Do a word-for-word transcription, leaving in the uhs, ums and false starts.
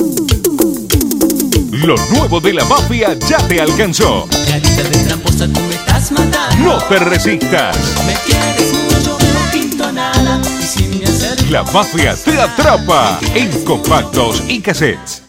Lo nuevo de la mafia ya te alcanzó. Carita de tramposa, tú me estás matando. No te resistas. Me quieres mucho, no pinto nada. Y si me acerco, La mafia te atrapa en compactos y cassettes.